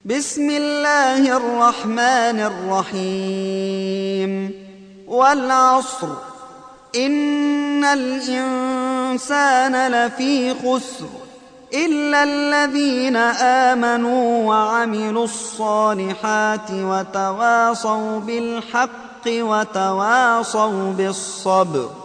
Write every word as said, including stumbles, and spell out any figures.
بسم الله الرحمن الرحيم والعصر إن الإنسان لفي خسر إلا الذين آمنوا وعملوا الصالحات وتواصوا بالحق وتواصوا بالصبر.